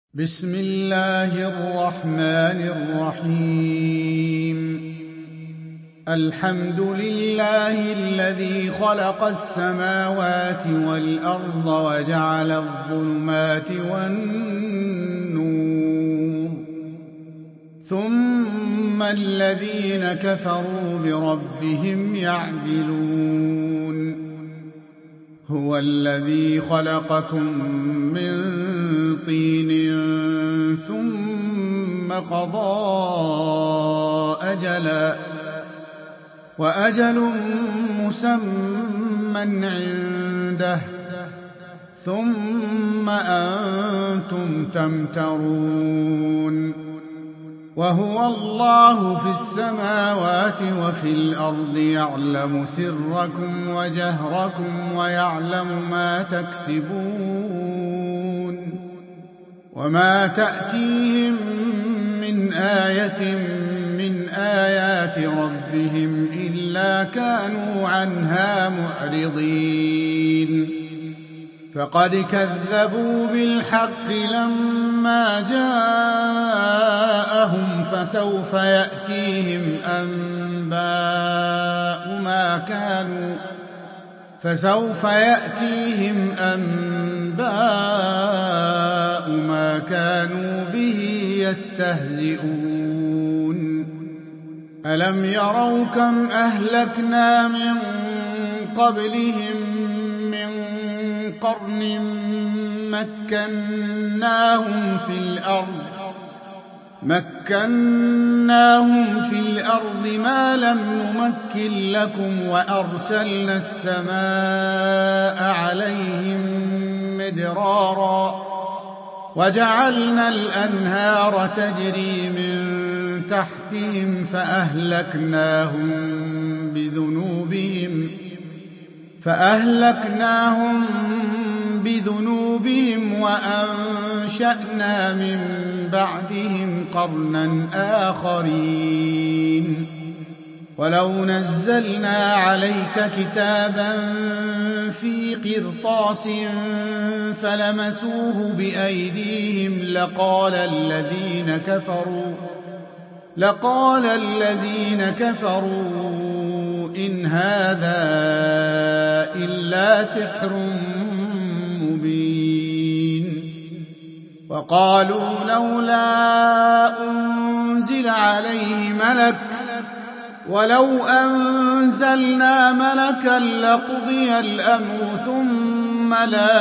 بسم الله الرحمن الرحيم. الحمد لله الذي خلق السماوات والأرض وجعل الظلمات والنور، ثم الذين كفروا بربهم يعدلون. هو الذي خلقكم من طين ثم قضى أجلا وأجل مسمى عنده، ثم أنتم تمترون. وهو الله في السماوات وفي الأرض يعلم سركم وجهركم ويعلم ما تكسبون. وما تأتيهم من آية من آيات ربهم إلا كانوا عنها معرضين. فقد كذبوا بالحق لما جاءهم، فسوف يأتيهم أنباء ما كانوا به يستهزئون. ألم يروا كم أهلكنا من قبلهم من قرن مكناهم في الأرض ما لم نمكن لكم، وأرسلنا السماء عليهم مدرارا، وجعلنا الأنهار تجري من تحتهم فأهلكناهم بذنوبهم وأنشأنا من بعدهم قرنا آخرين. ولو نزلنا عليك كتابا في قرطاس فلمسوه بأيديهم لقال الذين كفروا إن هذا إلا سحر مبين. وقالوا لولا أنزل عليه ملك، ولو أنزلنا ملكا لقضي الأمر ثم لا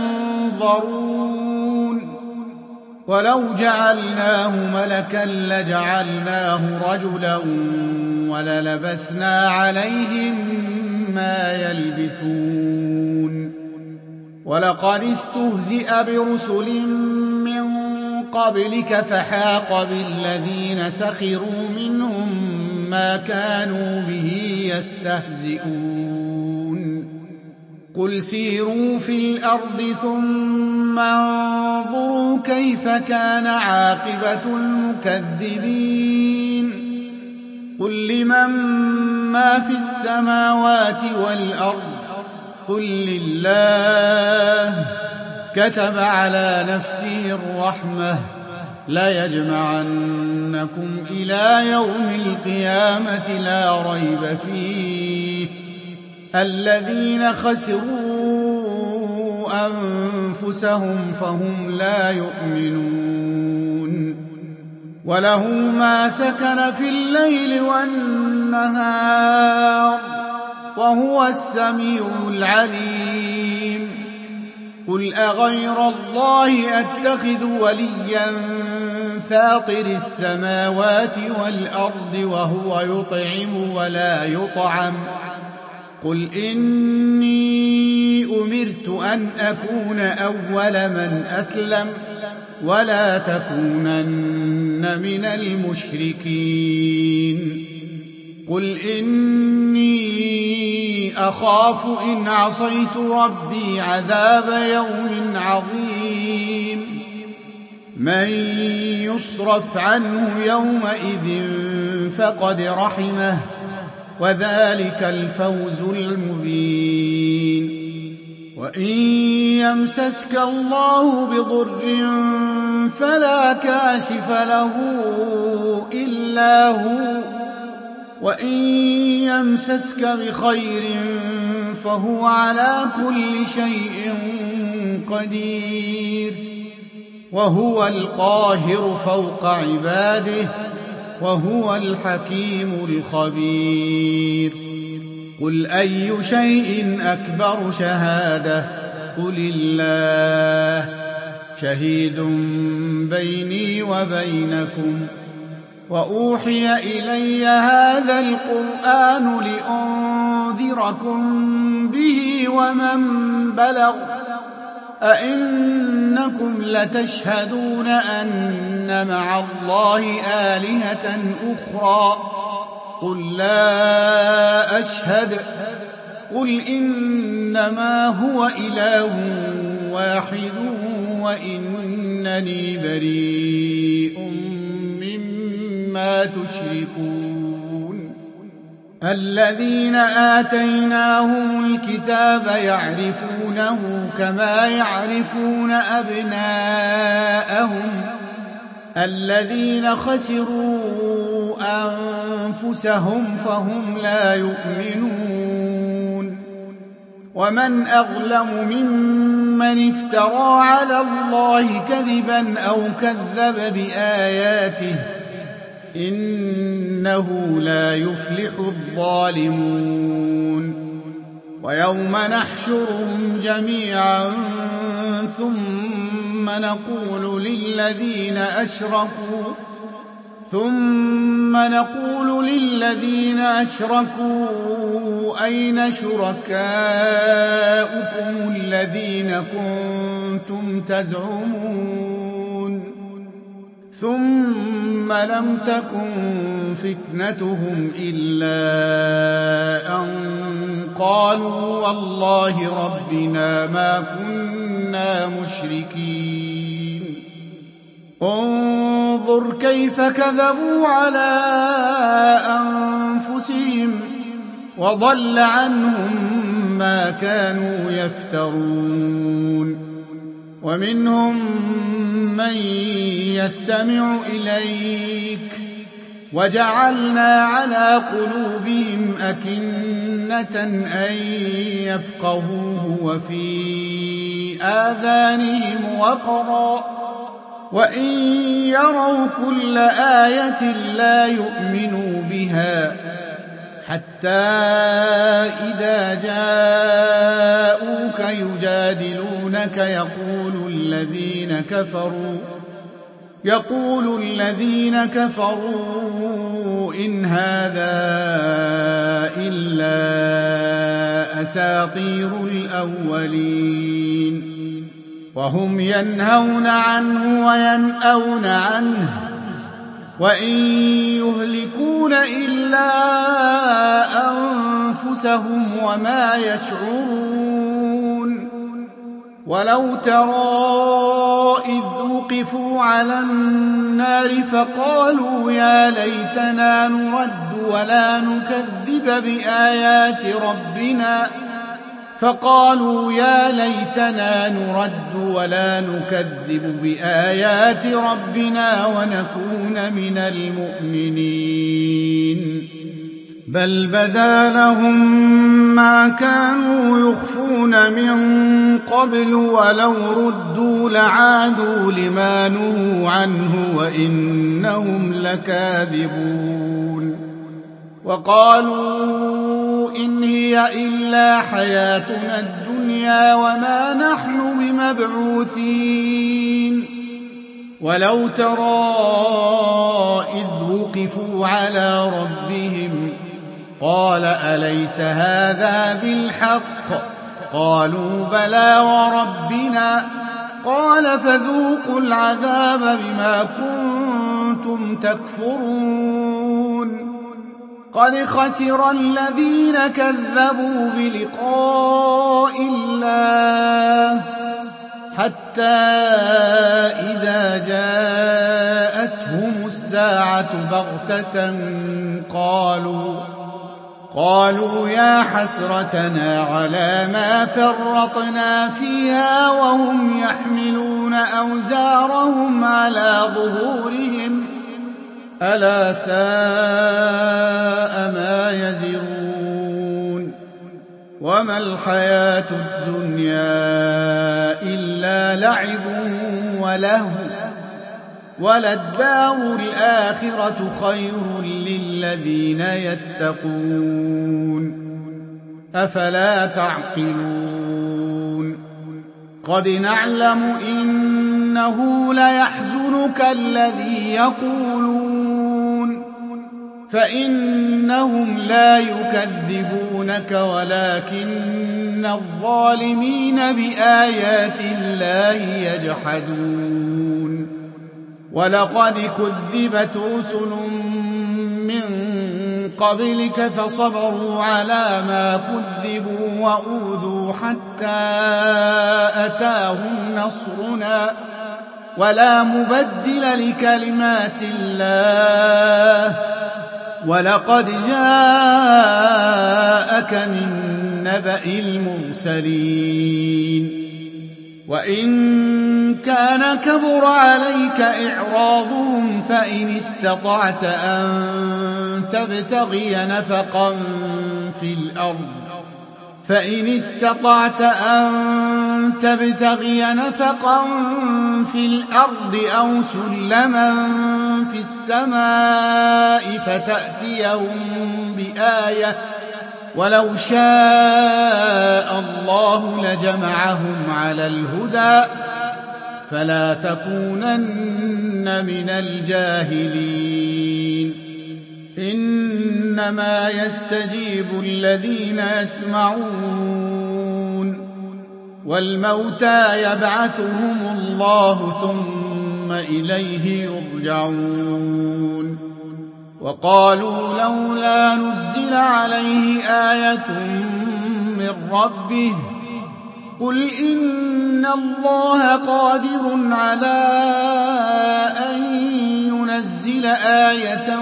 ينظرون. ولو جعلناه ملكا لجعلناه رجلا وللبسنا عليهم ما يلبسون. ولقد استهزئ برسل من قبلك فحاق بالذين سخروا منهم ما كانوا به يستهزئون. قل سيروا في الأرض ثم انظروا كيف كان عاقبة المكذبين. قل لمن ما في السماوات والأرض قل لله. كتب على نفسه الرحمة ليجمعنكم إلى يوم القيامة لا ريب فيه. الذين خسروا أنفسهم فهم لا يؤمنون. وله ما سكن في الليل والنهار وهو السميع العليم. قل أغير الله أتخذ وليا فاطر السماوات والأرض وهو يطعم ولا يطعم. قل إني أمرت أن أكون أول من أسلم ولا تكونن من المشركين. قل إني أخاف إن عصيت ربي عذاب يوم عظيم. من يصرف عنه يومئذ فقد رحمه وذلك الفوز المبين. وإن يمسسك الله بضر فلا كاشف له إلا هو، وإن يمسسك بخير فهو على كل شيء قدير، وهو القاهر فوق عباده، وهو الحكيم الخبير. قل أي شيء أكبر شهادة؟ قل الله شهيد بيني وبينكم. وأوحي إلي هذا القرآن لأنذركم به ومن بلغ، أئنكم لتشهدون أن مع الله آلهة أخرى؟ قل لا أشهد. قل إنما هو إله واحد وإنني بريء مما تشركون. الذين آتيناهم الكتاب يعرفونه كما يعرفون أبناءهم، الذين خسروا أنفسهم فهم لا يؤمنون. ومن أظلم ممن افترى على الله كذبا أو كذب بآياته، إنه لا يفلح الظالمون. ويوم نحشرهم جميعا ثم نقول للذين أشركوا أين شركاؤكم الذين كنتم تزعمون؟ ثم لم تكن فتنتهم إلا أن قالوا والله ربنا ما كنا مشركين. انظر كيف كذبوا على أنفسهم وضل عنهم ما كانوا يفترون. ومنهم من يستمع إليك وجعلنا على قلوبهم أكنة أن يفقهوه وفي آذانهم وقرا، وإن يروا كل آية لا يؤمنوا بها، حتى إذا جاءوك يجادلونك يقول الذين كفروا إن هذا إلا أساطير الأولين. وهم ينهون عنه وينأون عنه، وإن يهلكون إلا أنفسهم وما يشعرون. ولو ترى إذ وقفوا على النار فقالوا يا ليتنا نرد ولا نكذب بآيات ربنا ونكون من المؤمنين. بل بدا لهم ما كانوا يخفون من قبل ولو ردوا لعادوا لما نهوا عنه وإنهم لكاذبون. وقالوا إن هي إلا حياتنا الدنيا وما نحن بمبعوثين. ولو ترى إذ وقفوا على ربهم قال أليس هذا بالحق؟ قالوا بلى وربنا. قال فذوقوا العذاب بما كنتم تكفرون. قد خسر الذين كذبوا بلقاء الله حتى إذا جاءتهم الساعة بغتة قالوا يا حسرتنا على ما فرطنا فيها وهم يحملون أوزارهم على ظهورهم ألا ساء ما يزرون وما الحياة الدنيا إلا لعب ولهو وللدار الآخرة خير للذين يتقون أفلا تعقلون قد نعلم إنه ليحزنك الذي يقولون فإنهم لا يكذبونك ولكن الظالمين بآيات الله يجحدون ولقد كذبت رسل من قبلك فصبروا على ما كذبوا وأوذوا حتى أتاهم نصرنا ولا مبدل لكلمات الله ولقد جاءك من نبأ المرسلين وإن كان كبر عليك إعراضهم فإن استطعت أن تبتغي نفقا في الأرض أو سلما في السماء فتأتيهم بآية ولو شاء الله لجمعهم على الهدى فلا تكونن من الجاهلين إنما يستجيب الذين يسمعون والموتى يبعثهم الله ثم إليه يرجعون وقالوا لولا نزل عليه آية من ربه قل إن الله قادر على أن ينزل آية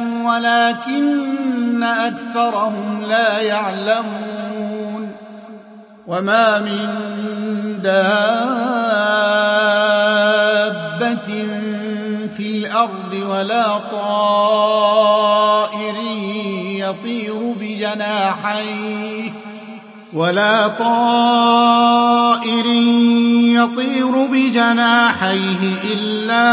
ولكن أكثرهم لا يعلمون وما من دابة في الأرض ولا طائر يطير بجناحيه إلا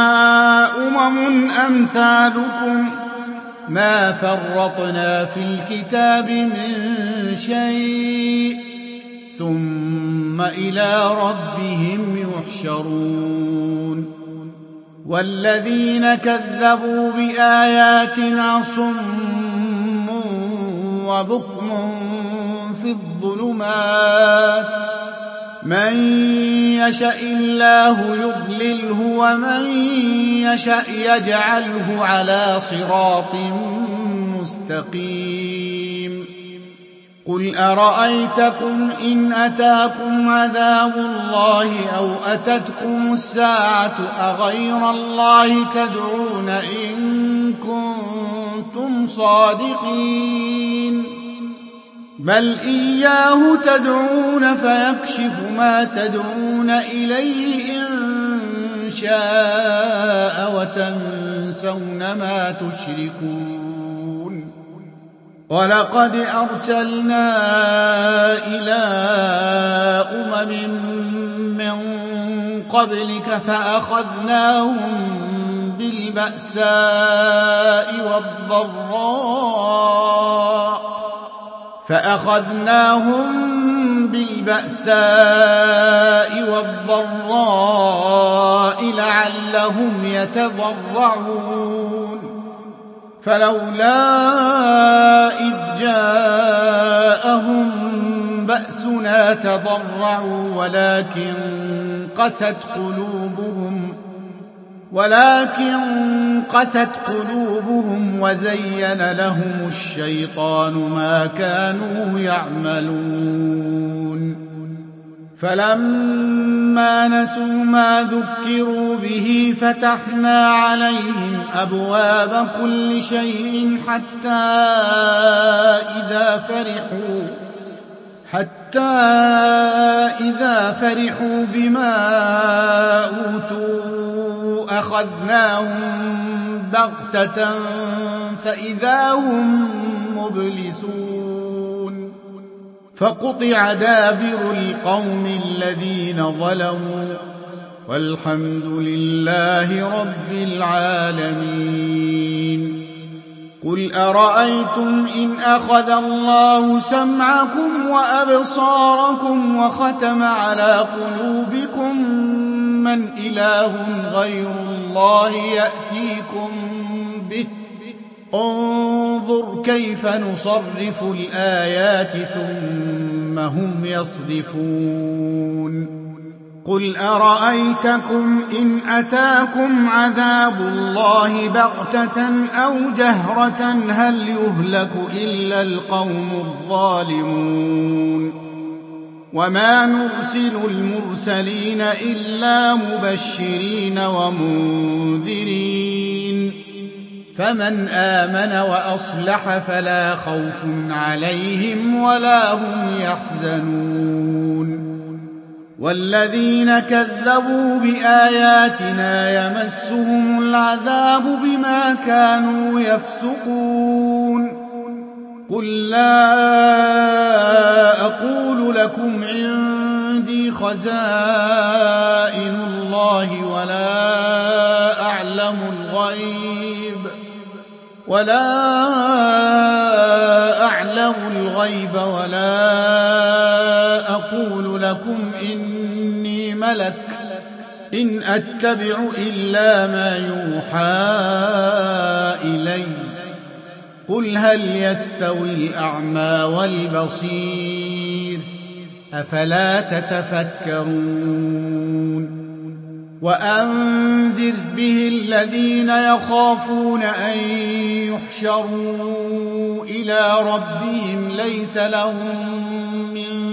أمثالكم ما فرطنا في الكتاب من شيء ثم إلى ربهم يحشرون والذين كذبوا بآياتنا صم وبكم في الظلمات من يشاء الله يضلله ومن يشاء يجعله على صراط مستقيم قل أرأيتكم إن أتاكم عذاب الله أو أتتكم الساعة أغير الله تدعون إن كنتم صادقين بل إياه تدعون فيكشف ما تدعون إليه إن شاء وتنسون ما تشركون ولقد أرسلنا إلى من قبلك فأخذناهم بالبأساء والضراء لعلهم يتضرعون فلولا إذ جاءهم بأسنا تضرعوا ولكن قست قلوبهم وزين لهم الشيطان ما كانوا يعملون فلما نسوا ما ذكروا به فتحنا عليهم أبواب كل شيء حتى إذا فرحوا بما أوتوا أخذناهم بغتة فإذا هم مبلسون فقطع دابر القوم الذين ظلموا والحمد لله رب العالمين. قل أرأيتم إن أخذ الله سمعكم وأبصاركم وختم على قلوبكم من إله غير الله يأتيكم به انظر كيف نصرف الآيات ثم هم يصدفون. قل أرأيتكم إن أتاكم عذاب الله بغتة أو جهرة هل يهلك إلا القوم الظالمون. وما نرسل المرسلين إلا مبشرين ومنذرين فمن آمن وأصلح فلا خوف عليهم ولا هم يحزنون. والذين كذبوا بآياتنا يمسهم العذاب بما كانوا يفسقون. قل لا أقول لكم عندي خزائن الله ولا أعلم الغيب ولا أقول لكم إني ملك إن أتبع إلا ما يوحى إلي. قل هل يستوي الأعمى والبصير أفلا تتفكرون. وأنذر به الذين يخافون أن يحشروا إلى ربهم ليس لهم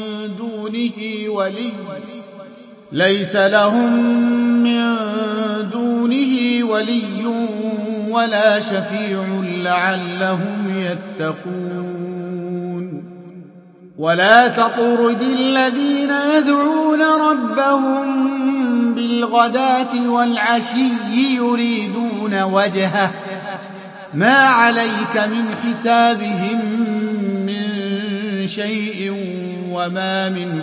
من دونه ولي ولا شفيع لعلهم يتقون. ولا تطرد الذين يدعون ربهم بالغداة والعشي يريدون وجهه ما عليك من حسابهم من شيء وما من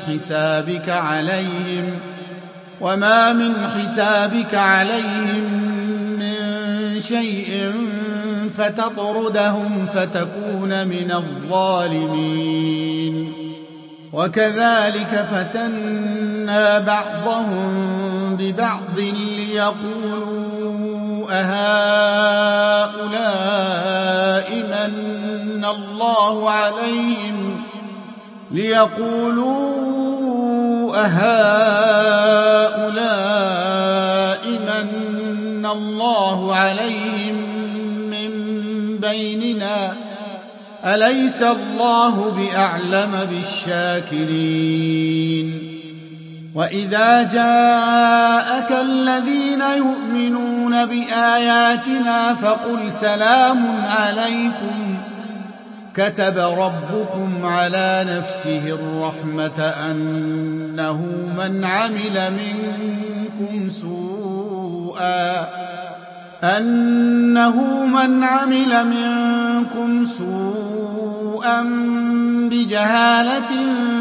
حسابك عليهم من شيء فتطردهم فتكون من الظالمين. وكذلك فتنا بعضهم ببعض ليقولوا أهؤلاء من الله عليهم من بيننا أليس الله بأعلم بالشاكرين. وإذا جاءك الذين يؤمنون بآياتنا فقل سلام عليكم كتب ربكم على نفسه الرحمة أنه من عمل منكم سوءا بجهالة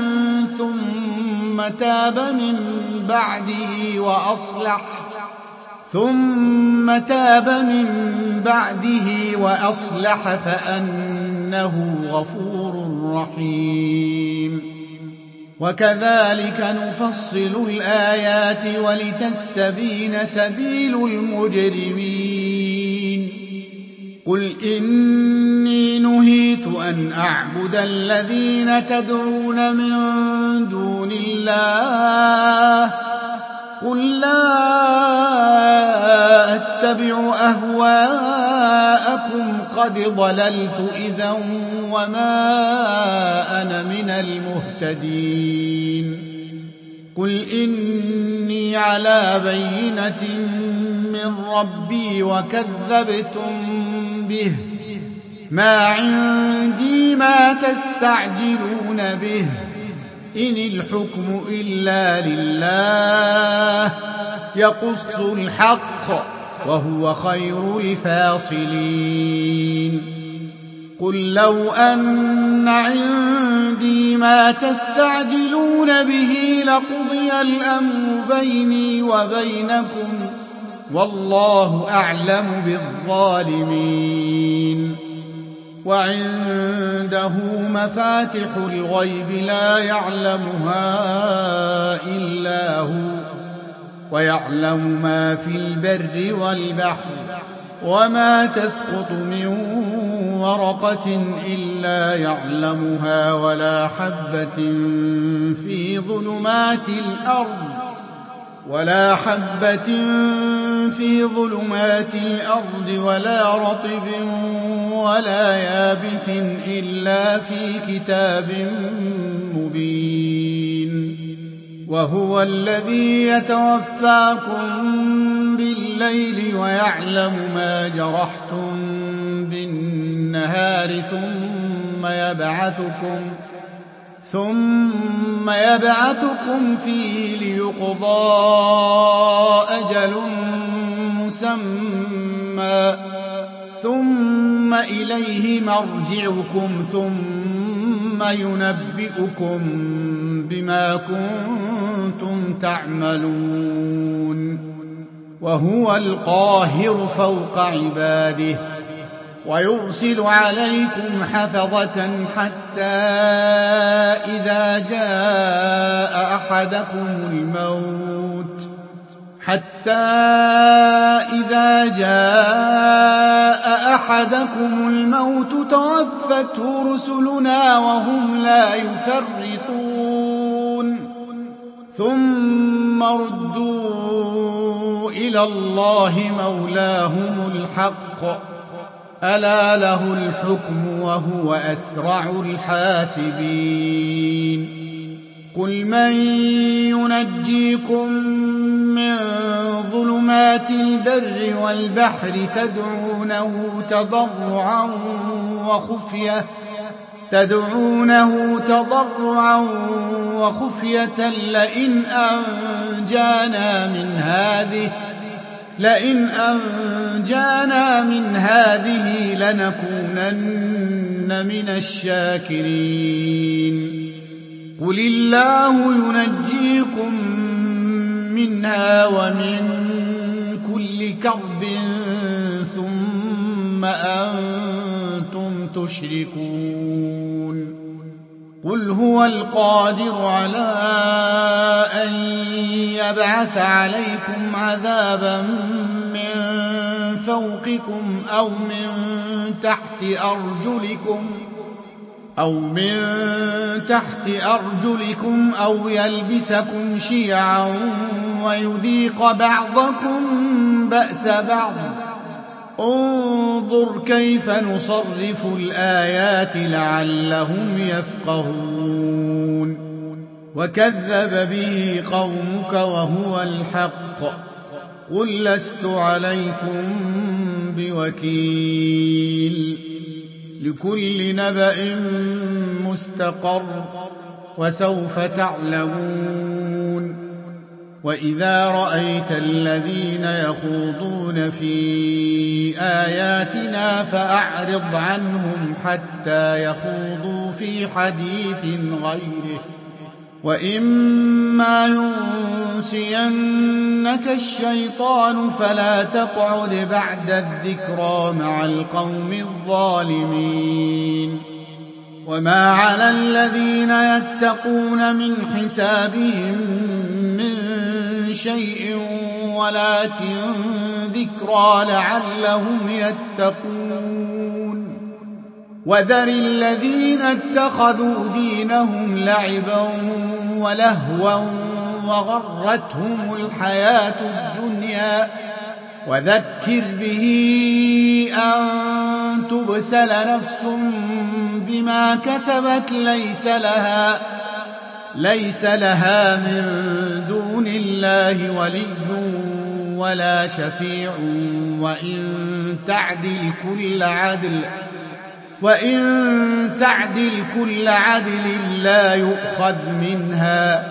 ثم تاب من بعده وأصلح فأنه غفور رحيم. وكذلك نفصل الآيات ولتستبين سبيل المجرمين. قل إني نهيت أن أعبد الذين تدعون من دون الله قل لا أتبع أهواءكم قد ضللت إذا وما أنا من المهتدين. قل إني على بينة من ربي وكذبتم به، ما عندي ما تستعجلون به، إن الحكم إلا لله يقص الحق وهو خير الفاصلين. قل لو أن عندي ما تستعجلون به لقضي الأمر بيني وبينكم والله أعلم بالظالمين. وعنده مفاتح الغيب لا يعلمها إلا هو، ويعلم ما في البر والبحر، وما تسقط من ورقة إلا يعلمها، ولا حبة في ظلمات الأرض ولا رطب ولا يابس إلا في كتاب مبين. وهو الذي يتوفاكم بالليل ويعلم ما جرحتم بالنهار ثم يبعثكم فيه ليقضى أجل مسمى، ثم إليه مرجعكم ثم ينبئكم بما كنتم تعملون. وهو القاهر فوق عباده ويرسل عليكم حفظة حتى إذا جاء أحدكم الموت توفته رسلنا وهم لا يفرطون، ثم ردوا إلى الله مولاهم الحق، ألا له الحكم وهو أسرع الحاسبين. قل من ينجيكم من ظلمات البر والبحر تدعونه تضرعا وخفية لئن أنجانا من هذه لنكونن من الشاكرين. قل الله ينجيكم منها ومن كل كرب ثم أنتم تشركون. قل هو القادر على أن يبعث عليكم عذابا من فوقكم أو من تحت أرجلكم أو يلبسكم شيعا ويذيق بعضكم بأس بعض. انظر كيف نصرف الآيات لعلهم يفقهون. وكذب به قومك وهو الحق، قل لست عليكم بوكيل. لكل نبأ مستقر وسوف تعلمون. وإذا رأيت الذين يخوضون في آياتنا فأعرض عنهم حتى يخوضوا في حديث غيره، وإما ينسينك الشيطان فلا تقعد بعد الذكرى مع القوم الظالمين. وما على الذين يتقون من حسابهم من شيء ولكن ذكرى لعلهم يتقون. وذر الذين اتخذوا دينهم لعبا ولهوا وغرتهم الحياة الدنيا، وذكر به أن تبسل نفس بما كسبت ليس لها من دون الله ولي ولا شفيع وإن تعدل كل عدل لا يؤخذ منها.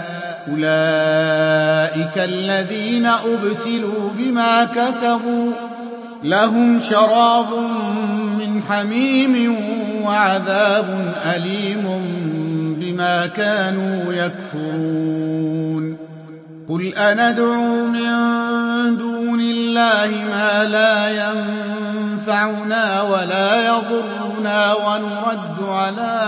أولئك الذين أبسلوا بما كسبوا لهم شراب من حميم وعذاب أليم بما كانوا يكفرون. قل أندعو من دون الله ما لا ينفعنا ولا يضرنا ونرد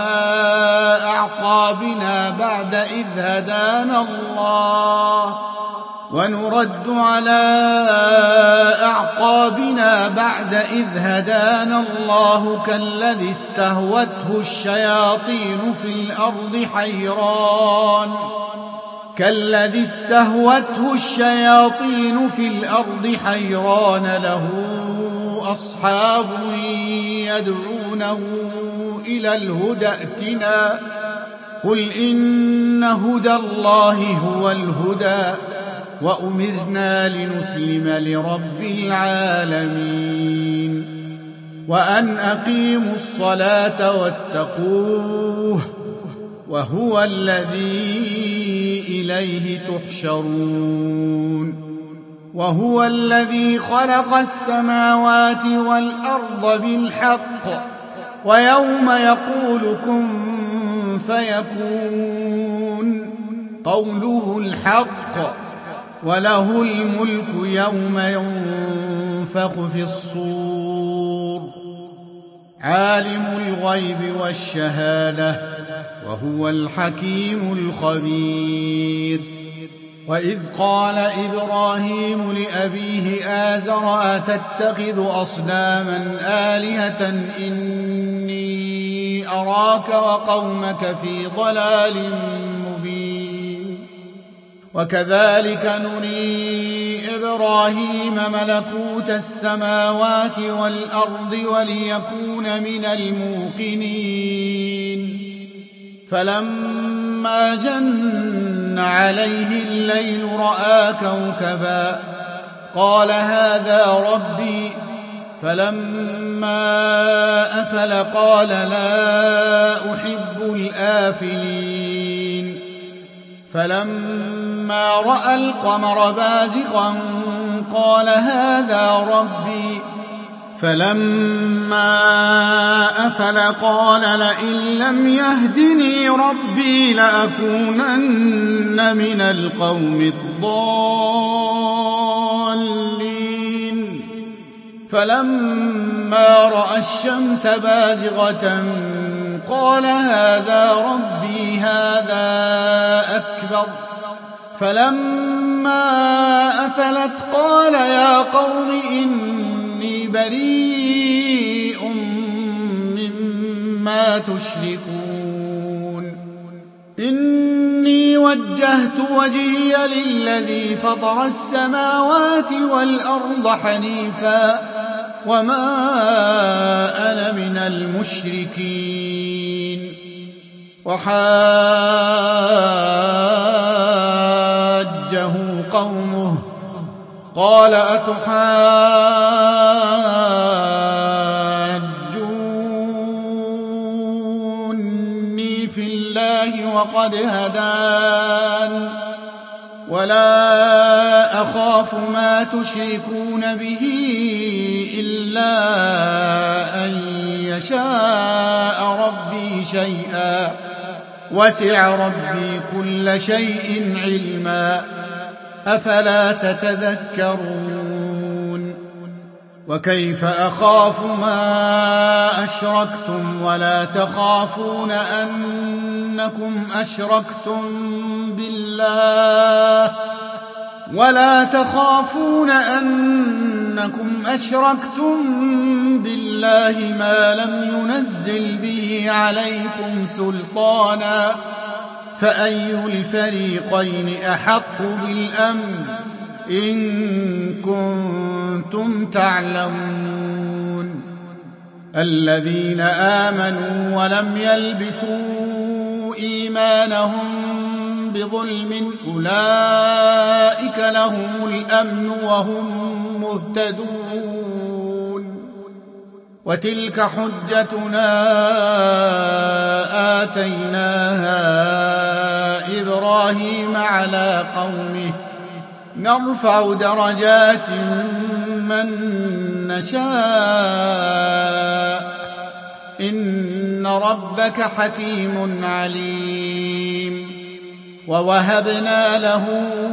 على أعقابنا بعد إذ هدانا الله كالذي استهوته الشياطين في الأرض حيران له أصحاب يدعونه إلى الهدى ائتنا. قل إن هدى الله هو الهدى وأمرنا لنسلم لرب العالمين وأن أقيموا الصلاة واتقوه وهو الذي إليه تحشرون. وهو الذي خلق السماوات والأرض بالحق ويوم يقول كن فيكون قوله الحق وله الملك يوم ينفخ في الصور عالم الغيب والشهادة وهو الحكيم الخبير. وإذ قال إبراهيم لأبيه آزر أتتخذ أصناما آلهة إني أراك وقومك في ضلال مبين. وكذلك نري إبراهيم ملكوت السماوات والأرض وليكون من الموقنين. فلما جن عليه الليل رأى كوكبا قال هذا ربي. فلما أفل قال لا أحب الآفلين. فلما رأى القمر بازغا قال هذا ربي. فلما أفل قال لئن لم يهدني ربي لأكونن من القوم الضالين. فلما رأى الشمس بازغة قال هذا ربي هذا أكبر. فلما أفلت قال يا قوم إني بريء مما تشركون. إني وجهت وجهي للذي فطر السماوات والأرض حنيفا وما أنا من المشركين. وحاجه قومه قال أتحاجوني في الله وقد هدان ولا أخاف ما تشركون به إلا أن يشاء ربي شيئا وسع ربي كل شيء علما أفلا تتذكرون. وكيف أخاف ما أشركتم ولا تخافون أنكم أشركتم بالله ما لم ينزل به عليكم سلطانا فأي الفريقين أحق بالأمن إن كنتم تعلمون. الذين آمنوا ولم يلبسوا إيمانهم بظلم أولئك لهم الأمن وهم مهتدون وتلك حجتنا آتيناها إبراهيم على قومه نرفع درجات من نشاء إن ربك حكيم عليم ووهبنا له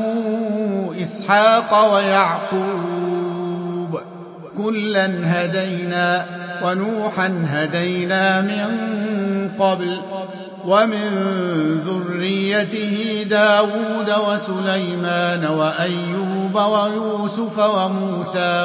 إسحاق ويعقوب كلا هدينا ونوحا هدينا من قبل ومن ذريته داود وسليمان وأيوب ويوسف وموسى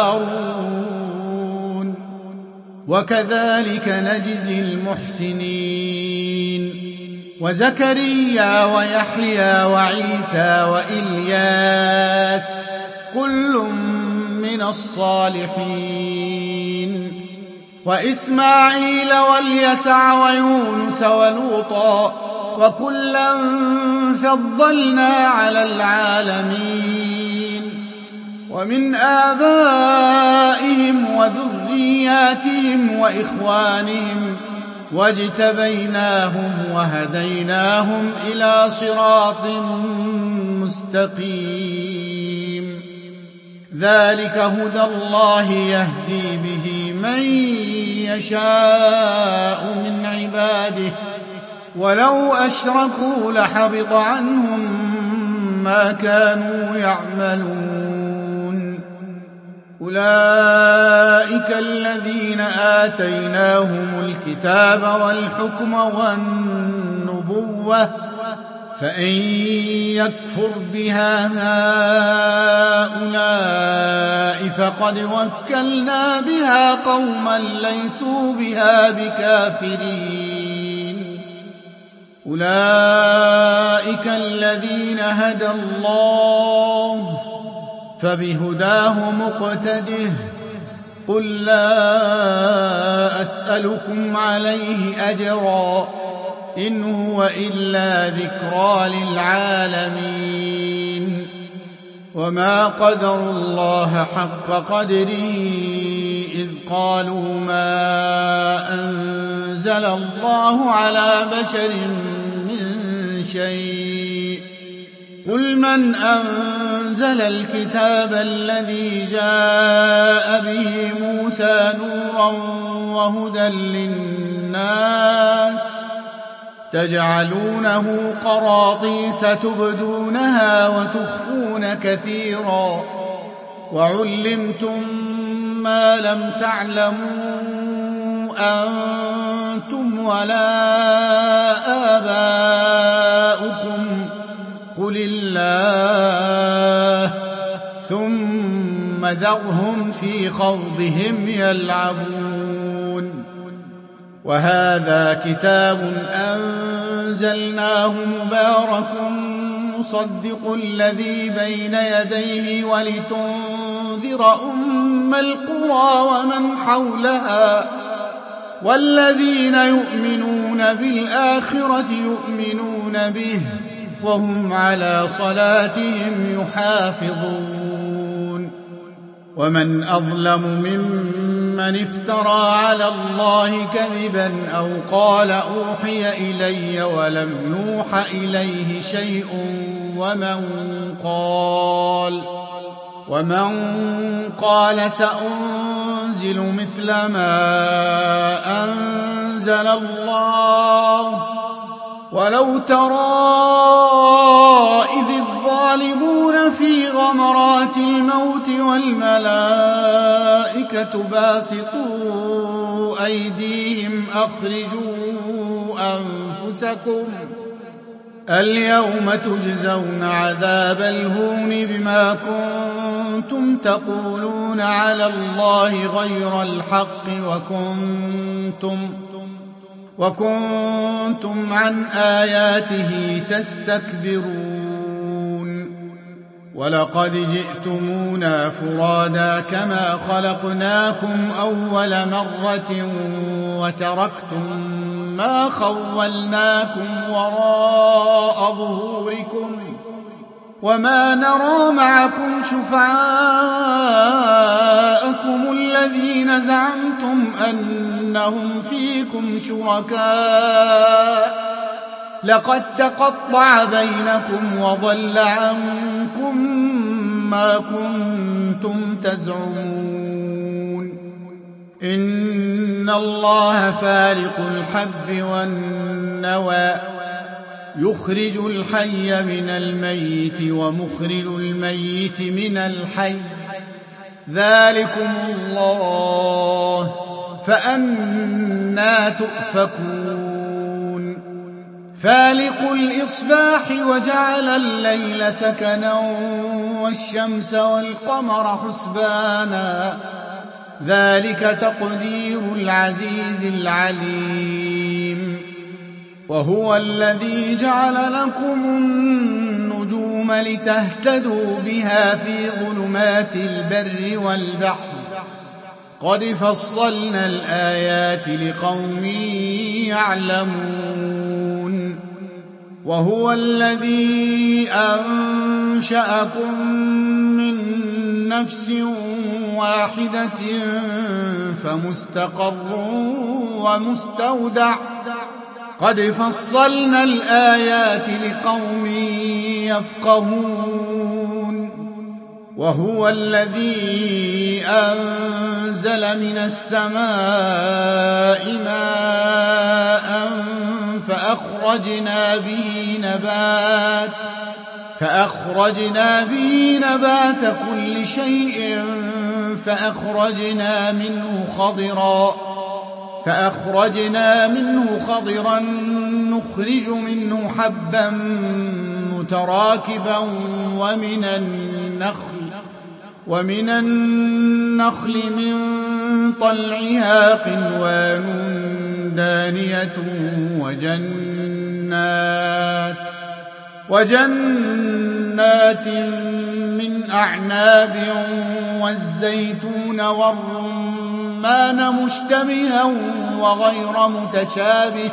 وهارون وكذلك نجزي المحسنين وزكريا ويحيى وعيسى وإلياس كل من الصالحين وإسماعيل واليسع ويونس ولوطا وكلا فضلنا على العالمين ومن آبائهم وذرياتهم وإخوانهم واجتبيناهم وهديناهم إلى صراط مستقيم ذلك هدى الله يهدي به من يشاء من عباده ولو أشركوا لحبط عنهم ما كانوا يعملون أولئك الذين آتيناهم الكتاب والحكم والنبوة فإن يكفر بها هؤلاء فقد وكلنا بها قوما ليسوا بها بكافرين أولئك الذين هدى الله فبهداه مقتده قل لا أسألكم عليه أجرا إن هو إلا ذكرى للعالمين وما قدروا الله حق قدره إذ قالوا ما أنزل الله على بشر من شيء قل من أنزل الكتاب الذي جاء به موسى نورا وهدى للناس تجعلونه قراطيس تبدونها وتخفون كثيرا وعلمتم ما لم تعلموا أنتم ولا آباؤكم قل الله ثم ذرهم في خوضهم يلعبون وهذا كتاب أنزلناه مبارك مصدق الذي بين يديه ولتنذر أم القرى ومن حولها والذين يؤمنون بالآخرة يؤمنون به وهم على صلاتهم يحافظون ومن أظلم ممن افترى على الله كذبا أو قال أوحي إلي ولم يوح إليه شيء ومن قال سأنزل مثل ما أنزل الله ولو ترى إذ الظالمون في غمرات الموت والملائكة باسطوا أيديهم أخرجوا أنفسكم اليوم تجزون عذاب الهون بما كنتم تقولون على الله غير الحق وكنتم عن آياته تستكبرون ولقد جئتمونا فرادا كما خلقناكم أول مرة وتركتم ما خولناكم وراء ظهوركم وما نرى معكم شفعاءكم الذين زعمتم أنهم فيكم شركاء لقد تقطع بينكم وضل عنكم ما كنتم تزعمون إن الله فالق الحب والنوى يخرج الحي من الميت ومخرج الميت من الحي ذلكم الله فأنى تؤفكون فالق الإصباح وجعل الليل سكنا والشمس والقمر حسبانا ذلك تقدير العزيز العليم وهو الذي جعل لكم النجوم لتهتدوا بها في ظلمات البر والبحر قد فصلنا الآيات لقوم يعلمون وهو الذي أنشأكم من نفس واحدة فمستقر ومستودع قد فصلنا الآيات لقوم يفقهون وهو الذي أنزل من السماء ماء فأخرجنا به نبات كل شيء فأخرجنا منه خضرا نخرج منه حبا متراكبا ومن النخل من طلعها قنوان دانية وجنات من أعناب والزيتون والرمان مشتبها وغير متشابه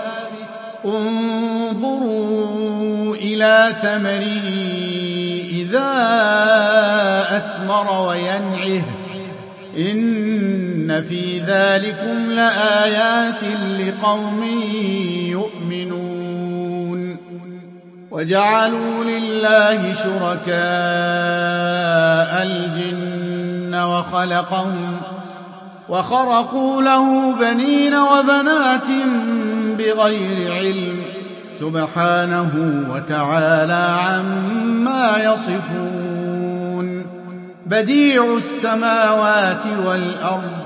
انظروا إلى ثمره إذا أثمر وينعه إن في ذلكم لآيات لقوم يؤمنون وجعلوا لله شركاء الجن وخرقوا له بنين وبنات بغير علم سبحانه وتعالى عما يصفون بديع السماوات والأرض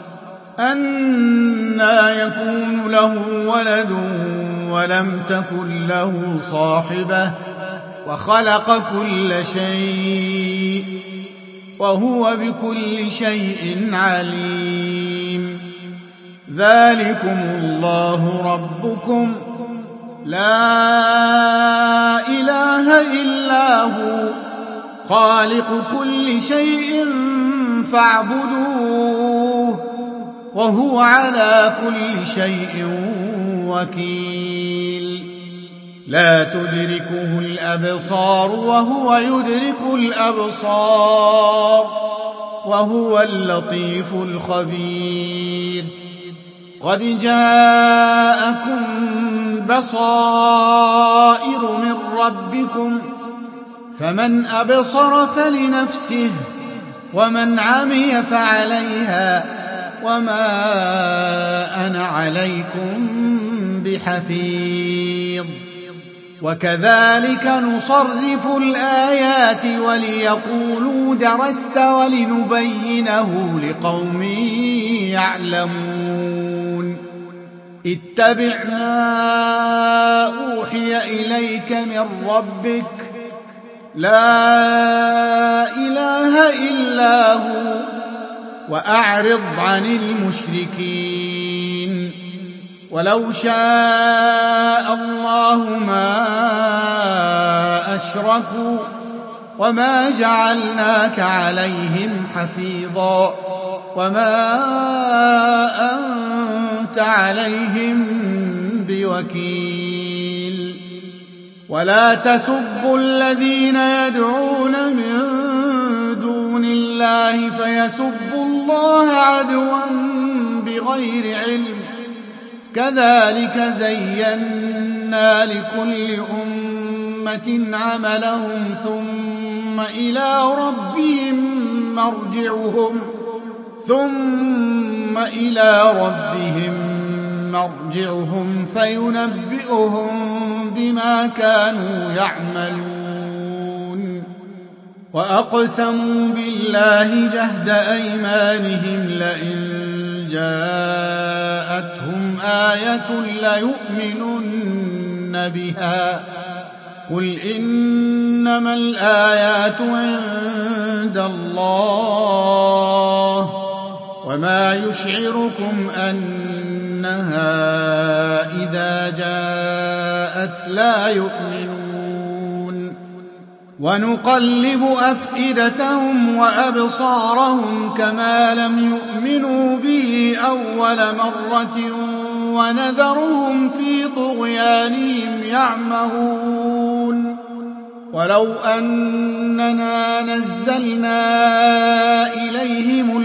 أنى يكون له ولد ولم تكن له صاحبة وخلق كل شيء وهو بكل شيء عليم ذلكم الله ربكم لا إله إلا هو خالق كل شيء فاعبدوه وهو على كل شيء وكيل لا تدركه الأبصار وهو يدرك الأبصار وهو اللطيف الخبير قد جاءكم بصائر من ربكم فمن أبصر فلنفسه ومن عمي فعليها وما أنا عليكم بحفيظ وكذلك نصرف الآيات وليقولوا درست ولنبينه لقوم يعلمون اتبع ما أوحي إليك من ربك لا إله إلا هو وأعرض عن المشركين ولو شاء الله ما أشركوا وما جعلناك عليهم حفيظا وما أنت عليهم بوكيل. ولا تسبوا الذين يدعون من دون الله فيسبوا الله عدوا بغير علم، كذلك زينا لكل أمة عملهم ثم إلى ربهم مرجعهم فينبئهم بما كانوا يعملون. وأقسموا بالله جهد أيمانهم لئن جاءتهم آية ليؤمنن بها، قل إنما الآيات عند الله وما يشعركم أنها إذا جاءت لا يؤمنون. ونقلب أفئدتهم وأبصارهم كما لم يؤمنوا به أول مرة ونذرهم في طغيانهم يعمهون. ولو أننا نزلنا إليهم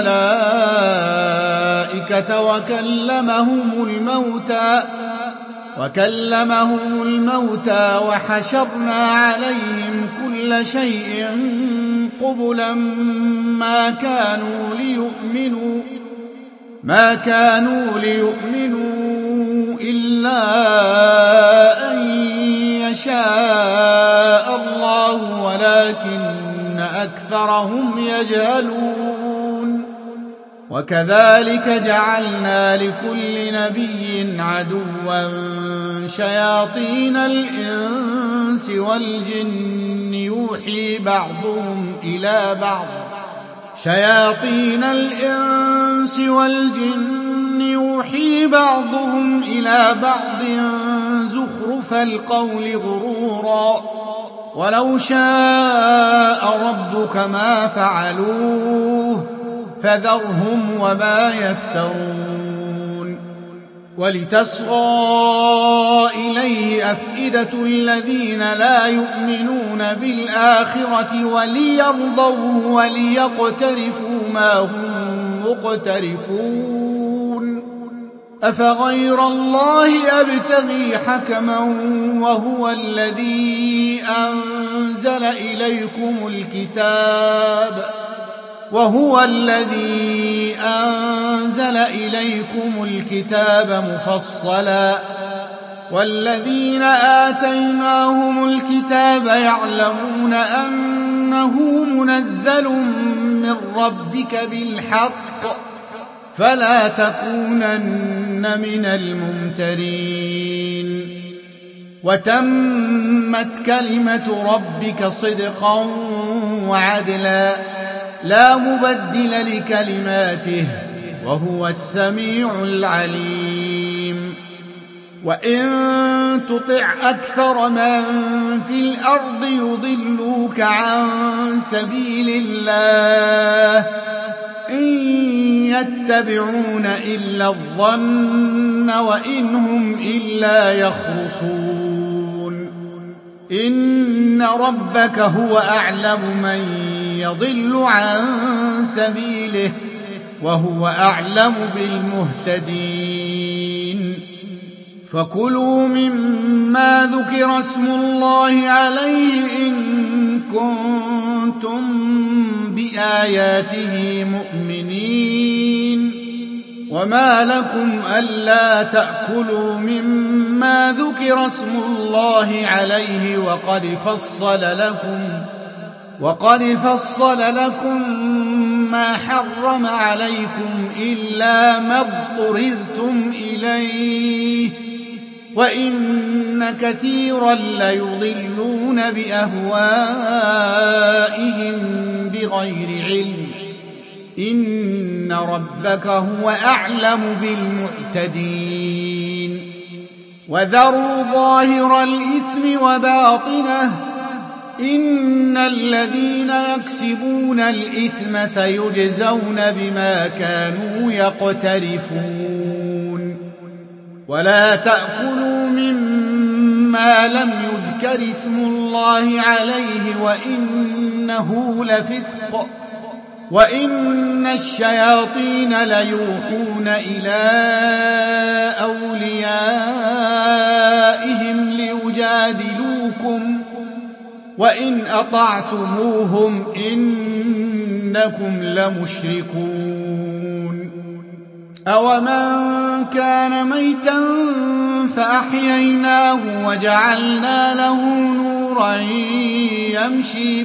الملائكة وكلمهم الموتى وحشرنا عليهم كل شيء قبلا ما كانوا ليؤمنوا إلا أن يشاء الله ولكن أكثرهم يجهلون. وكذلك جعلنا لكل نبي عدوا شياطين الإنس والجن يوحي بعضهم إلى بعض زخرف القول غرورا، ولو شاء ربك ما فعلوه فذرهم وما يفترون. ولتصغى إليه أفئدة الذين لا يؤمنون بالآخرة وليرضوه وليقترفوا ما هم مقترفون. أفغير الله أبتغي حكما وهو الذي أنزل إليكم الكتاب مفصلا، والذين آتيناهم الكتاب يعلمون أنه منزل من ربك بالحق فلا تكونن من الممترين. وتمت كلمة ربك صدقا وعدلا لا مبدل لكلماته وهو السميع العليم. وإن تطع أكثر من في الأرض يضلوك عن سبيل الله إن يتبعون إلا الظن وإن هم إلا يخرصون. إن ربك هو أعلم من يضل عن سبيله وهو أعلم بالمهتدين. فكلوا مما ذكر اسم الله عليه إن كنتم بآياته مؤمنين. وما لكم ألا تأكلوا مما ذكر اسم الله عليه وقد فصل لكم ما حرم عليكم إلا ما اضطررتم إليه وإن كثيرا ليضلون بأهوائهم بغير علم. إن ربك هو أعلم بالمعتدين. وذروا ظاهر الإثم وباطنه إن الذين يكسبون الإثم سيجزون بما كانوا يقترفون. ولا تأكلوا مما لم يذكر اسم الله عليه وإنه لفسق وإن الشياطين ليوحون إلى أوليائهم ليجادلوكم وإن أطعتموهم إنكم لمشركون أومن كان ميتا فأحييناه وجعلنا له نورا يمشي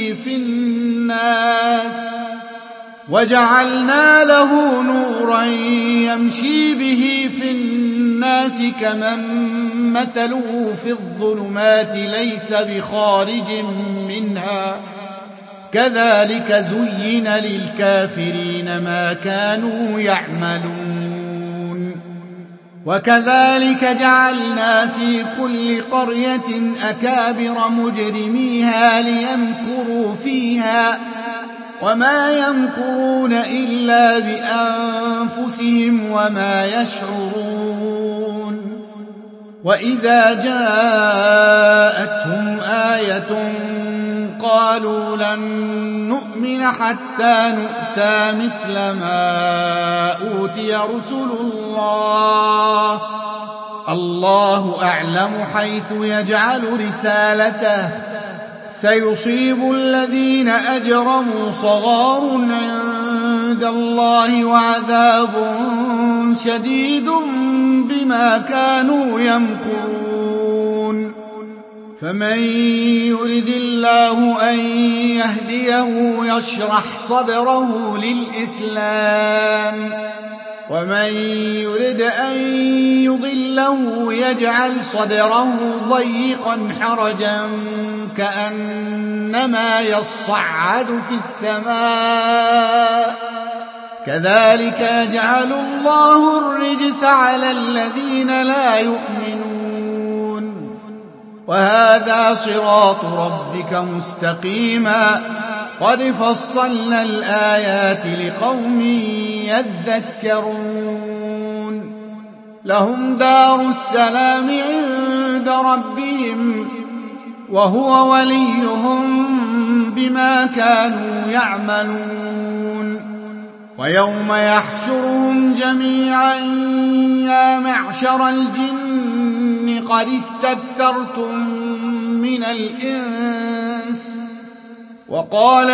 به في الناس كمن مثله في الظلمات ليس بخارج منها كذلك زين للكافرين ما كانوا يعملون وكذلك جعلنا في كل قرية أكابر مجرميها ليمكروا فيها وما يمكرون إلا بأنفسهم وما يشعرون وإذا جاءتهم آية قالوا لن نؤمن حتى نؤتى مثل ما أوتي رسل الله أعلم حيث يجعل رسالته سيصيب الذين أجرموا صغار عند الله وعذاب شديد بما كانوا يمكرون فمن يرد الله أن يهديه يشرح صدره للإسلام ومن يرد أن يضله يجعل صدره ضيقا حرجا كأنما يصعد في السماء كذلك يجعل الله الرجس على الذين لا يؤمنون وهذا صراط ربك مستقيما قد فصلنا الآيات لقوم يذكرون لهم دار السلام عند ربهم وهو وليهم بما كانوا يعملون ويوم يحشرهم جميعا يا معشر الجن قد استكثرتم من الإنس وقال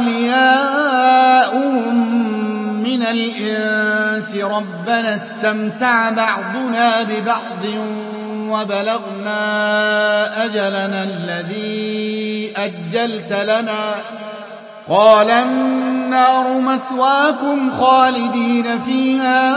أولياؤهم من الإنس ربنا استمتع بعضنا ببعض وبلغنا أجلنا الذي أجلت لنا قال النار مثواكم خالدين فيها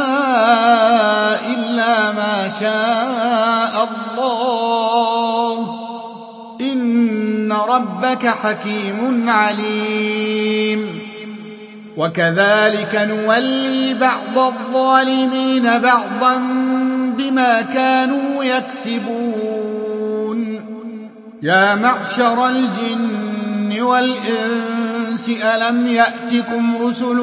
إلا ما شاء الله إن ربك حكيم عليم وكذلك نولي بعض الظالمين بعضا بما كانوا يكسبون يا معشر الجن والإنس ألم يأتكم رسل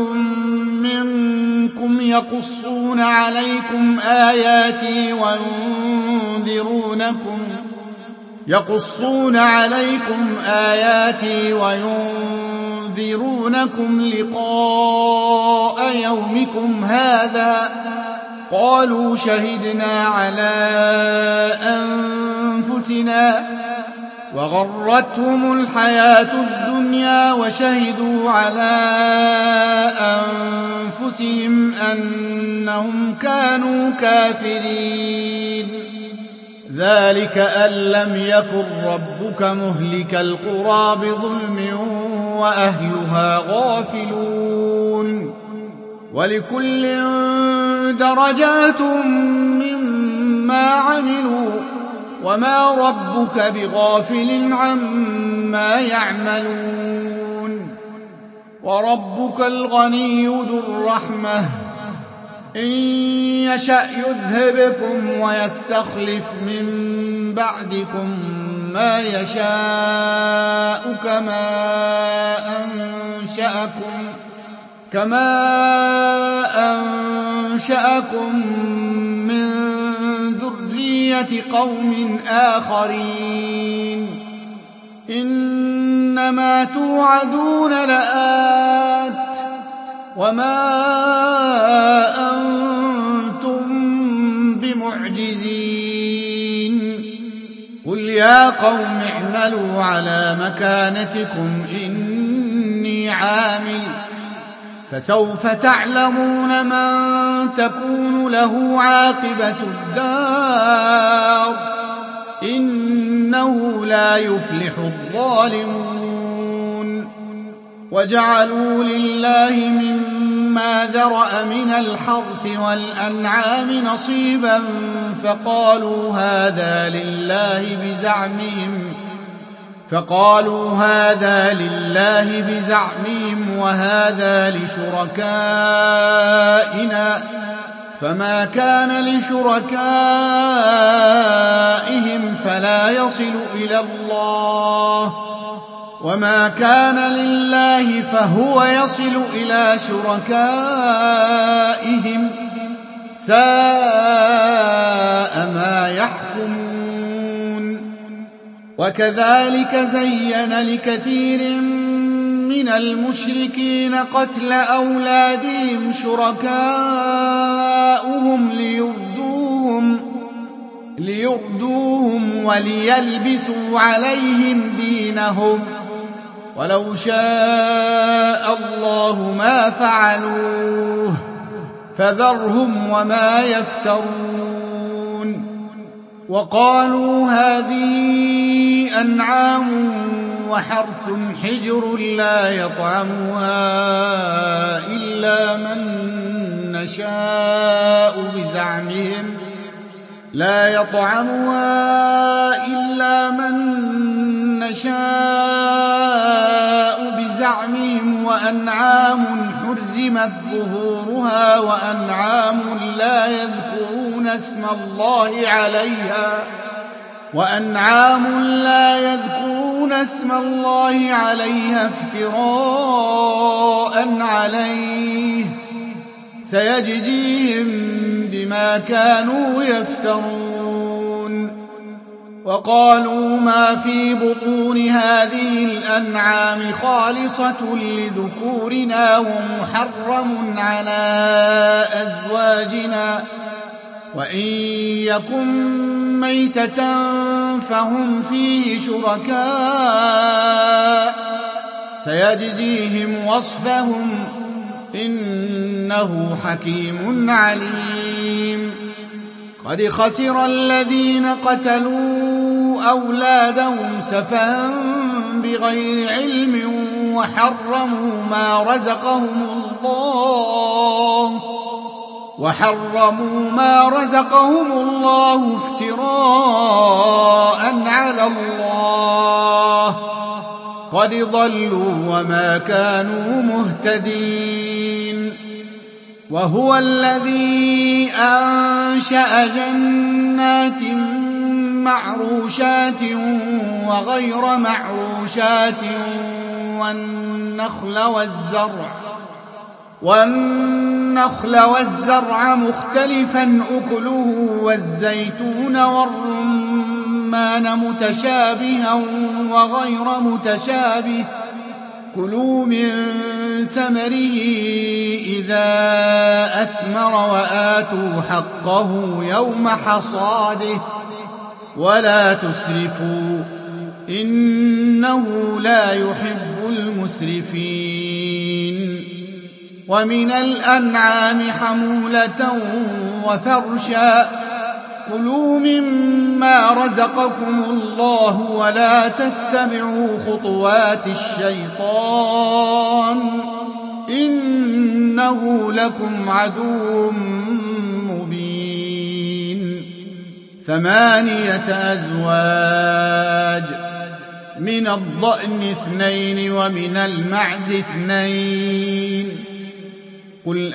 منكم يقصون عليكم آياتي وينذرونكم لقاء يومكم هذا قالوا شهدنا على أنفسنا وغرتهم الحياة الدنيا وشهدوا على أنفسهم أنهم كانوا كافرين ذلك أن لم يكن ربك مهلك القرى بظلم وأهلها غافلون ولكل درجات مما عملوا وما ربك بغافل عما يعملون وربك الغني ذو الرحمة إن يشأ يذهبكم ويستخلف من بعدكم ما يشاء كما أنشأكم من ذرية قوم آخرين إنما توعدون لآت وما أنتم بمعجزين قل يا قوم اعملوا على مكانتكم إني عامل فسوف تعلمون من تكون له عاقبة الدار إنه لا يفلح الظالمون وجعلوا لله مما ذرأ من الحرث والأنعام نصيبا فقالوا هذا لله بزعمهم وهذا لشركائنا فما كان لشركائهم فلا يصل إلى الله وما كان لله فهو يصل إلى شركائهم ساء ما يحكمون وكذلك زين لكثير من المشركين قتل أولادهم شركاؤهم ليردوهم وليلبسوا عليهم دينهم ولو شاء الله ما فعلوه فذرهم وما يفترون وقالوا هذه أنعام وحرث حجر لا يطعمها إلا من نشاء بزعمهم وأنعام حرمت ظهورها وأنعام لا يذكرون اسم الله عليها افتراء عليه سيجزيهم بما كانوا يفترون وقالوا ما في بطون هذه الأنعام خالصة لذكورنا ومحرم على أزواجنا وإن يكن ميتة فهم فيه شركاء سيجزيهم وصفهم إنه حكيم عليم قد خسر الذين قتلوا أولادهم سفها بغير علم وحرموا ما رزقهم الله افتراء على الله قد ضلوا وما كانوا مهتدين وهو الذي أنشأ جنات معروشات وغير معروشات والنخل والزرع مختلفا أكله والزيتون والرمان متشابها وغير متشابه كلوا من ثمره إذا أثمر وآتوا حقه يوم حصاده ولا تسرفوا إنه لا يحب المسرفين ومن الأنعام حمولة وفرشا كلوا مما رزقكم الله ولا تتبعوا خطوات الشيطان إنه لكم عدو مبين 8 أزواج من الضأن 2 ومن المعز 2 قل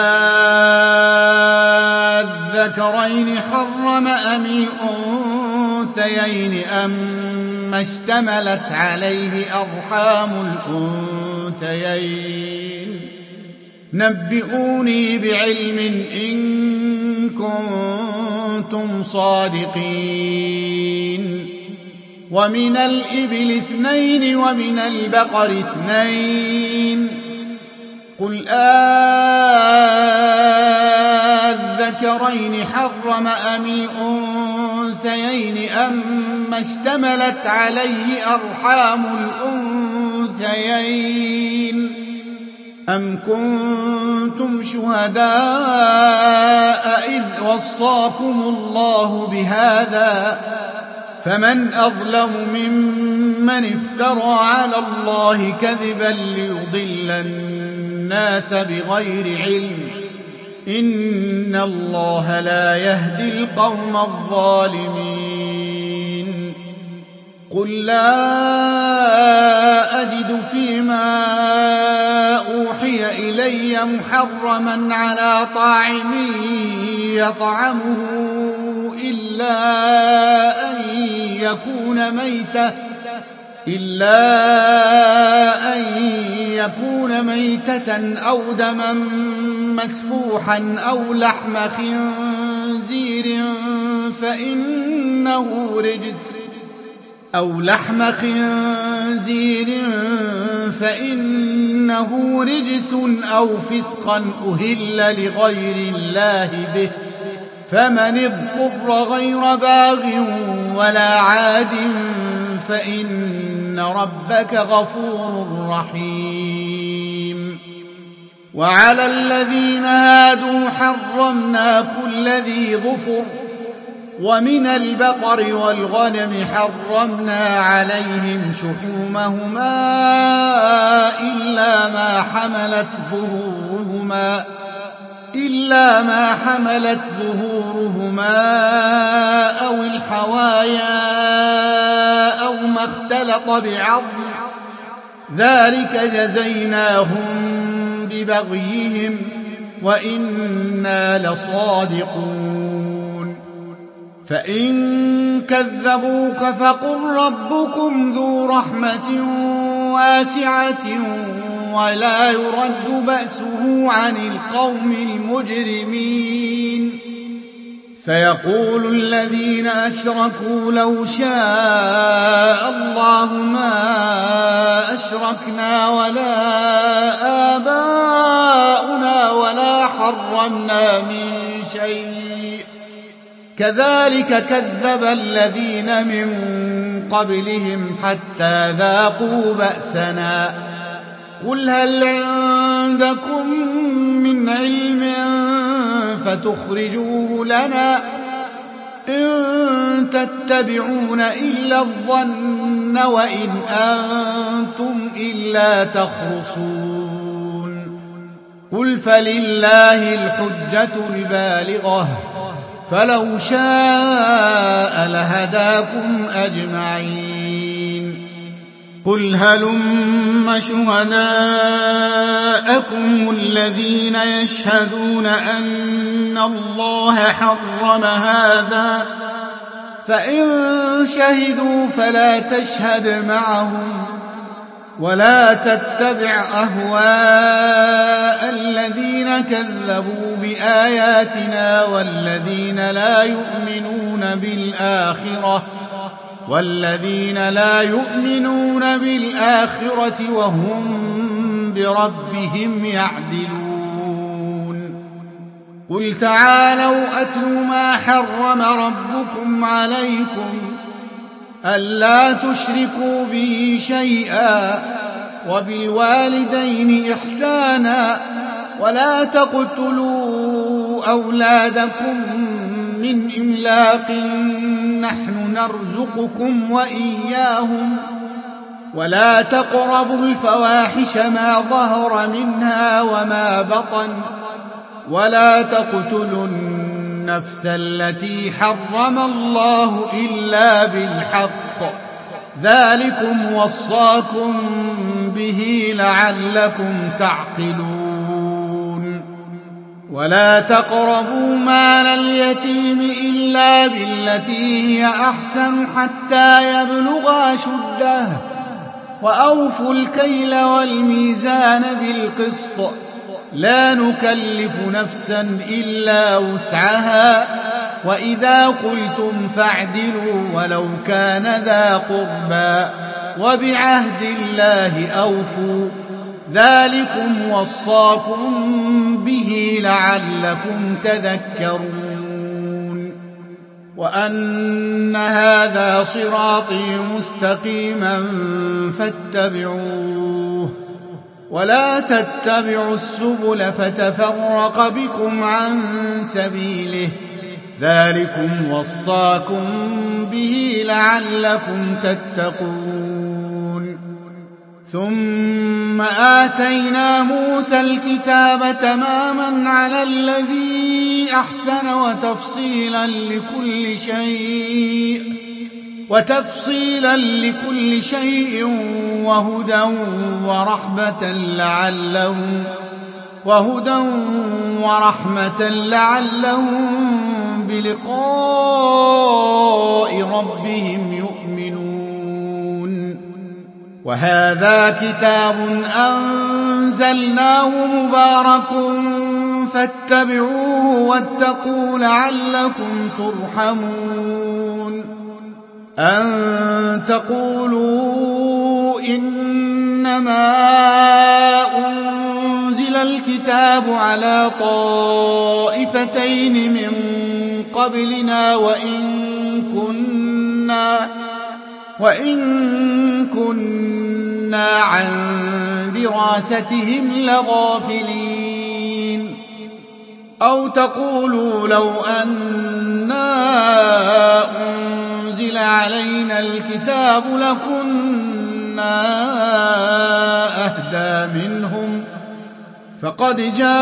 أذكرين حرم أم الأنثيين أما اشتملت عليه أرحام الأنثيين نبئوني بعلم إن كنتم صادقين. ومن الإبل 2 ومن البقر 2 قل الذكرين حرم أم الأنثيين أما اشتملت عليه أرحام الأنثيين أم كنتم شهداء إذ وصاكم الله بهذا فمن أظلم ممن افترى على الله كذبا ليضل الناس بغير علم إن الله لا يهدي القوم الظالمين. قل لا أجد فيما أوحي إلي محرما على طاعم يطعمه إلا أن يكون ميتة أو دما مسفوحا أو لحم خنزير فإنه رجس أو فسقا أهل لغير الله به فمن اضطر غير باغ ولا عاد فإن ربك غفور رحيم. وعلى الذين هادوا حرمنا كل ذي ظفر ومن البقر والغنم حرمنا عليهم شحومهما إلا ما حملت ظهورهما أو الحوايا أو ما اختلط بعظم ذلك جزيناهم ببغيهم وإنا لصادقون. فإن كذبوك فقل ربكم ذو رحمة واسعة ولا يرد بأسه عن القوم المجرمين. سيقول الذين أشركوا لو شاء الله ما أشركنا ولا آباؤنا ولا حرمنا من شيء كذلك كذب الذين من قبلهم حتى ذاقوا بأسنا. قل هل عندكم من علم فتخرجوه لنا إن تتبعون إلا الظن وإن أنتم إلا تخرصون. قل فلله الحجة البالغة فلو شاء لهداكم أجمعين. قل هلم شهداءكم الذين يشهدون أن الله حرم هذا فإن شهدوا فلا تشهد معهم ولا تتبع أهواء الذين كذبوا بآياتنا والذين لا يؤمنون بالآخرة وهم بربهم يعدلون. قل تعالوا أتل ما حرم ربكم عليكم ألا تشركوا به شيئا وبالوالدين إحسانا ولا تقتلوا أولادكم من إملاق نحن نرزقكم وإياهم ولا تقربوا الفواحش ما ظهر منها وما بطن ولا تقتلوا النفس التي حرم الله إلا بالحق ذلكم وصاكم به لعلكم تعقلون. ولا تقربوا مال اليتيم إلا بالتي هي أحسن حتى يبلغ أشده وأوفوا الكيل والميزان بالقسط لا نكلف نفسا إلا وسعها وإذا قلتم فاعدلوا ولو كان ذا قربى وبعهد الله أوفوا ذلكم وصاكم به لعلكم تذكرون وأن هذا صراطي مستقيما فاتبعوه ولا تتبعوا السبل فتفرق بكم عن سبيله ذلكم وصاكم به لعلكم تتقون ثم آتينا موسى الكتاب تماما على الذي أحسن وتفصيلا لكل شيء وهدى ورحمة لعلهم بلقاء ربهم يؤمنون وهذا كتاب أنزلناه مبارك فاتبعوه واتقوا لعلكم ترحمون أن تقولوا إنما أنزل الكتاب على طائفتين من قبلنا وإن كنا عن دراستهم لغافلين أو تقولوا لو أنا أنزل علينا الكتاب لكنا أهدى منهم فقد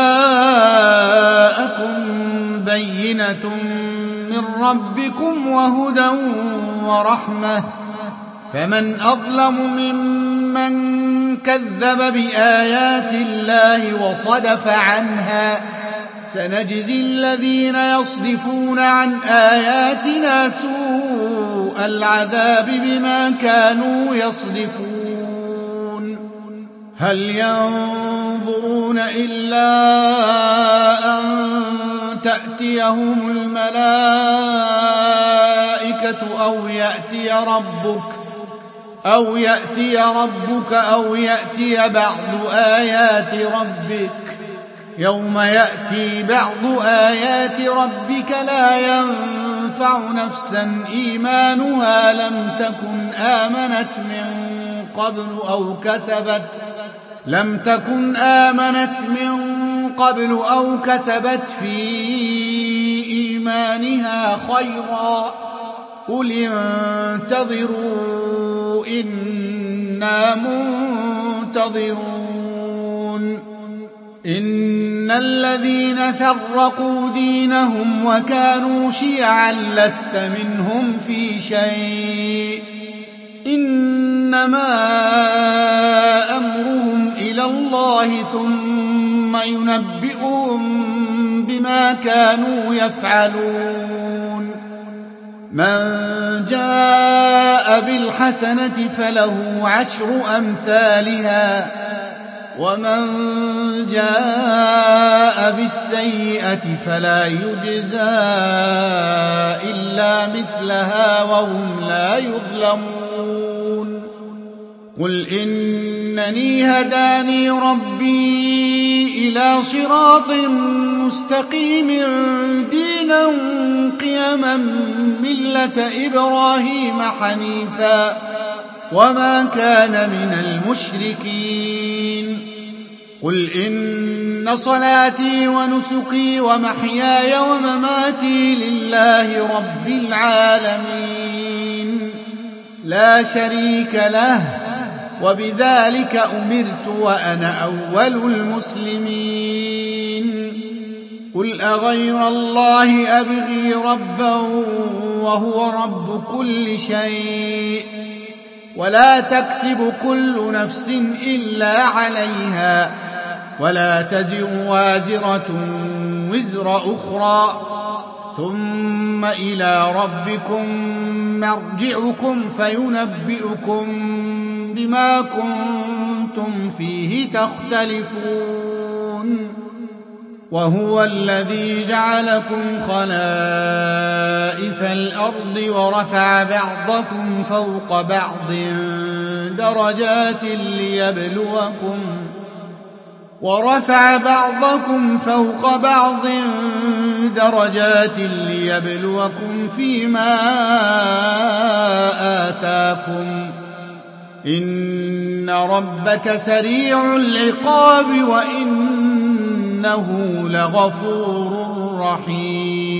جاءكم بينة من ربكم وهدى ورحمة فمن أظلم ممن كذب بآيات الله وصدف عنها سنجزي الذين يصدفون عن آياتنا سوء العذاب بما كانوا يصدفون هل ينظرون إلا أن تأتيهم الملائكة أو يأتي ربك أو يأتي بعض آيات ربك يوم يأتي بعض آيات ربك لا ينفع نفسا إيمانها لم تكن آمنت من قبل أو كسبت في إيمانها خيرا قل انتظروا إنا منتظرون إن الذين فرقوا دينهم وكانوا شيعا لست منهم في شيء إنما أمرهم إلى الله ثم ينبئهم بما كانوا يفعلون من جاء بالحسنة فله 10 أمثالها ومن جاء بالسيئة فلا يجزى إلا مثلها وهم لا يظلمون قل إنني هداني ربي إلى صراط مستقيم دينا قيما ملة إبراهيم حنيفا وما كان من المشركين قل إن صلاتي ونسكي ومحياي ومماتي لله رب العالمين لا شريك له وبذلك أمرت وأنا أول المسلمين قل أغير الله أبغي ربا وهو رب كل شيء ولا تكسب كل نفس إلا عليها ولا تزر وازرة وزر أخرى ثم إلى ربكم مرجعكم فينبئكم بما كنتم فيه تختلفون وهو الذي جعلكم خلائف الأرض ورفع بعضكم فوق بعض درجات ليبلوكم فيما آتاكم إن ربك سريع العقاب وإنه لغفور رحيم